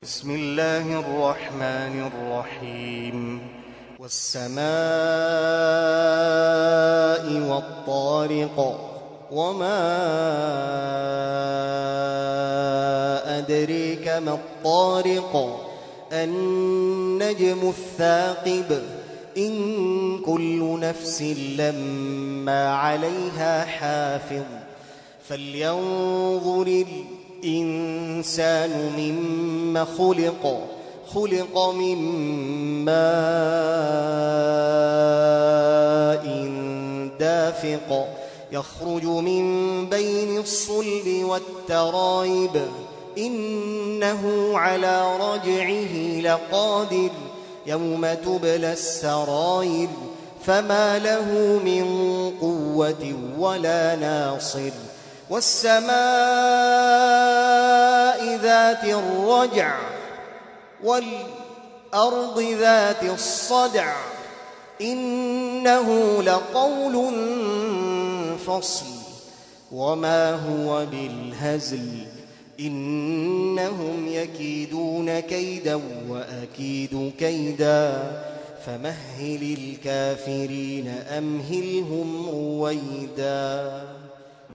بسم الله الرحمن الرحيم والسماء والطارق وما أدريك ما الطارق النجم الثاقب إن كل نفس لما عليها حافظ فلينظر الإنسان مما خلق من ماء دافق يخرج من بين الصلب والترائب إنه على رجعه لقادر يوم تبلى السرائر فما له من قوة ولا ناصر والسماء ذات الرجع والأرض ذات الصدع إنه لقول فصل وما هو بالهزل إنهم يكيدون كيدا وأكيد كيدا فمهل الكافرين أمهلهم رويدا.